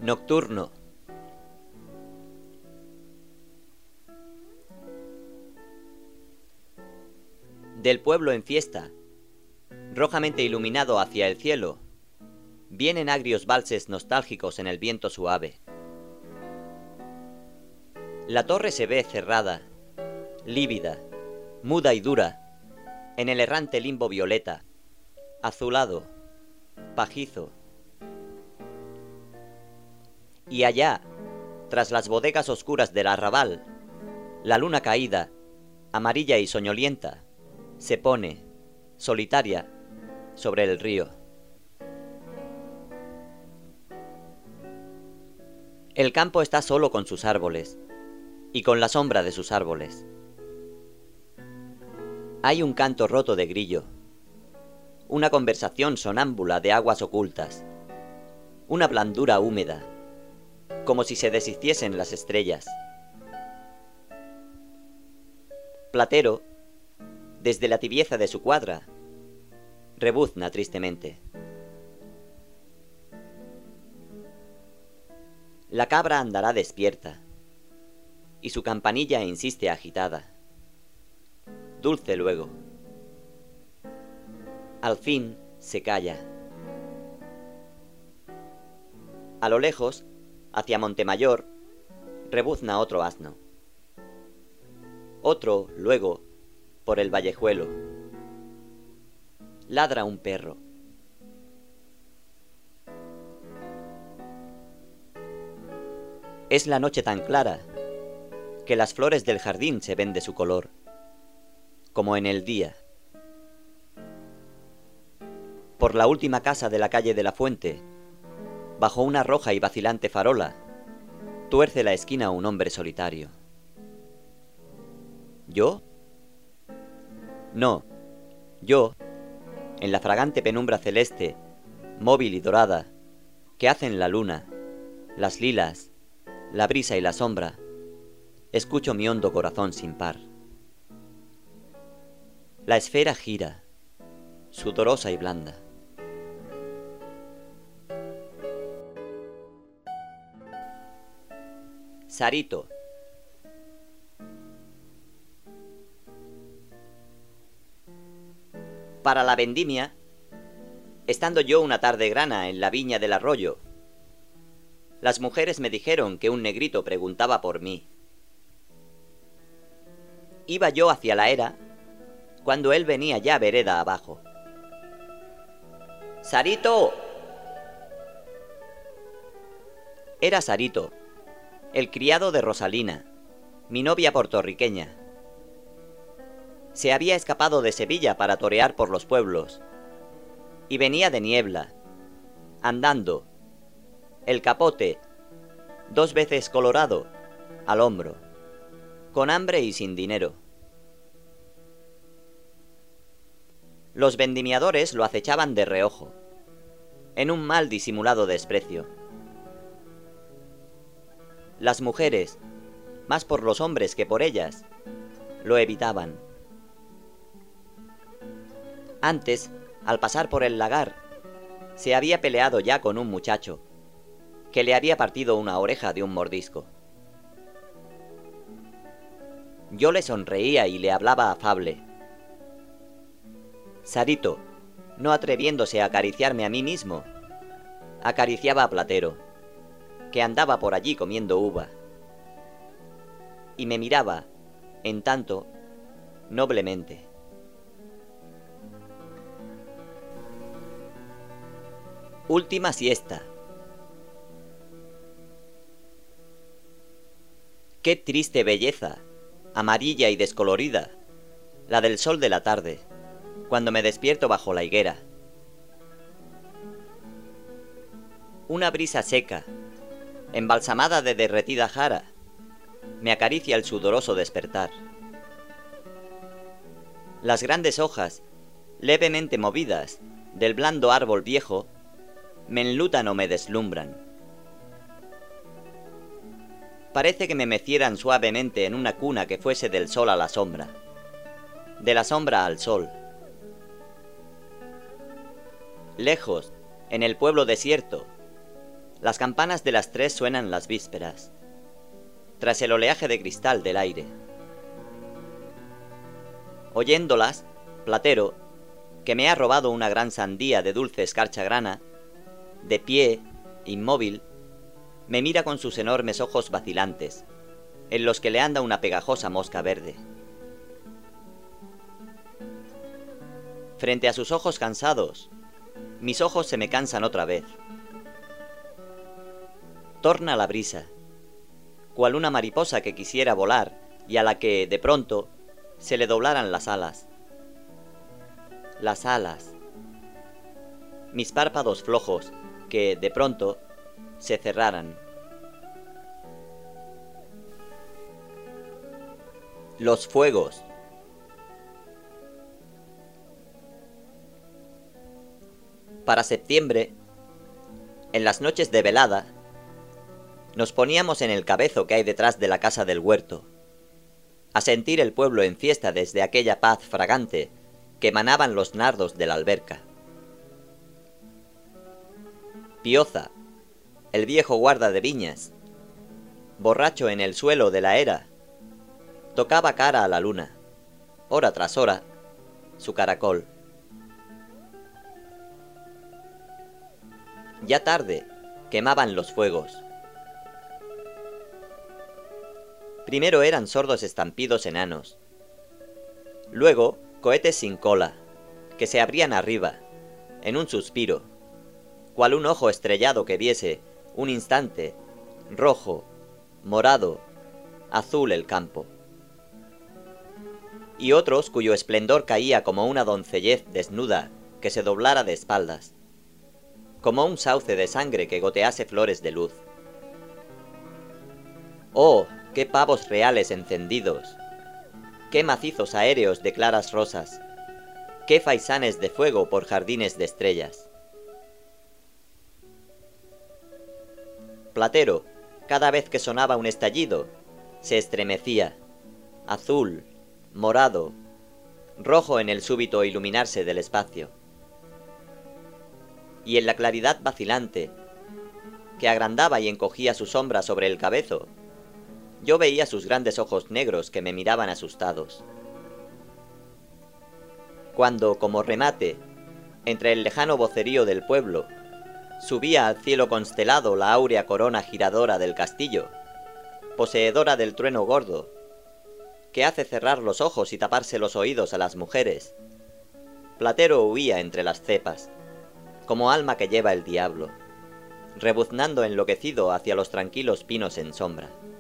Nocturno. Del pueblo en fiesta, rojamente iluminado hacia el cielo, vienen agrios valses nostálgicos en el viento suave. La torre se ve cerrada, lívida, muda y dura, en el errante limbo violeta, azulado, pajizo. Y allá, tras las bodegas oscuras del arrabal, la luna caída, amarilla y soñolienta, se pone, solitaria, sobre el río. El campo está solo con sus árboles, y con la sombra de sus árboles. Hay un canto roto de grillo, una conversación sonámbula de aguas ocultas, una blandura húmeda, como si se deshiciesen las estrellas. Platero, desde la tibieza de su cuadra, rebuzna tristemente. La cabra andará despierta, y su campanilla insiste agitada. Dulce luego. Al fin se calla. A lo lejos, hacia Montemayor, rebuzna otro asno. Otro, luego, por el vallejuelo. Ladra un perro. Es la noche tan clara que las flores del jardín se ven de su color, como en el día. Por la última casa de la calle de la Fuente, bajo una roja y vacilante farola, tuerce la esquina un hombre solitario. ¿Yo? No, yo, en la fragante penumbra celeste, móvil y dorada, que hacen la luna, las lilas, la brisa y la sombra, escucho mi hondo corazón sin par. La esfera gira, sudorosa y blanda. Sarito. Para la vendimia, estando yo una tarde grana en la viña del arroyo, las mujeres me dijeron que un negrito preguntaba por mí. Iba yo hacia la era, cuando él venía ya vereda abajo. ¡Sarito! Era Sarito, el criado de Rosalina, mi novia puertorriqueña. Se había escapado de Sevilla para torear por los pueblos, y venía de niebla, andando, el capote, 2 veces colorado, al hombro, con hambre y sin dinero. Los vendimiadores lo acechaban de reojo, en un mal disimulado desprecio. Las mujeres, más por los hombres que por ellas, lo evitaban. Antes, al pasar por el lagar, se había peleado ya con un muchacho, que le había partido una oreja de un mordisco. Yo le sonreía y le hablaba afable. Sarito, no atreviéndose a acariciarme a mí mismo, acariciaba a Platero, que andaba por allí comiendo uva, y me miraba, en tanto, noblemente. Última siesta. Qué triste belleza, amarilla y descolorida, la del sol de la tarde, cuando me despierto bajo la higuera. Una brisa seca, embalsamada de derretida jara, me acaricia el sudoroso despertar. Las grandes hojas, levemente movidas, del blando árbol viejo, me enlutan o me deslumbran. Parece que me mecieran suavemente en una cuna que fuese del sol a la sombra, de la sombra al sol. Lejos, en el pueblo desierto, Las campanas de las 3 suenan las vísperas, tras el oleaje de cristal del aire. Oyéndolas, Platero, que me ha robado una gran sandía de dulce escarcha grana, de pie, inmóvil, me mira con sus enormes ojos vacilantes, en los que le anda una pegajosa mosca verde. Frente a sus ojos cansados, mis ojos se me cansan otra vez. Torna la brisa, cual una mariposa que quisiera volar y a la que, de pronto, se le doblaran las alas. Las alas. Mis párpados flojos, que, de pronto, se cerraran. Los fuegos. Para septiembre, en las noches de velada, nos poníamos en el cabezo que hay detrás de la casa del huerto, a sentir el pueblo en fiesta desde aquella paz fragante que emanaban los nardos de la alberca. Pioza, el viejo guarda de viñas, borracho en el suelo de la era, tocaba cara a la luna, hora tras hora, su caracol. Ya tarde, quemaban los fuegos. Primero eran sordos estampidos enanos. Luego, cohetes sin cola, que se abrían arriba, en un suspiro, cual un ojo estrellado que viese, un instante, rojo, morado, azul el campo. Y otros cuyo esplendor caía como una doncellez desnuda que se doblara de espaldas, como un sauce de sangre que gotease flores de luz. ¡Oh, qué pavos reales encendidos! ¡Qué macizos aéreos de claras rosas! ¡Qué faisanes de fuego por jardines de estrellas! Platero, cada vez que sonaba un estallido, se estremecía, azul, morado, rojo en el súbito iluminarse del espacio. Y en la claridad vacilante, que agrandaba y encogía su sombra sobre el cabezo, yo veía sus grandes ojos negros que me miraban asustados. Cuando, como remate, entre el lejano vocerío del pueblo, subía al cielo constelado la áurea corona giradora del castillo, poseedora del trueno gordo, que hace cerrar los ojos y taparse los oídos a las mujeres, Platero huía entre las cepas, como alma que lleva el diablo, rebuznando enloquecido hacia los tranquilos pinos en sombra.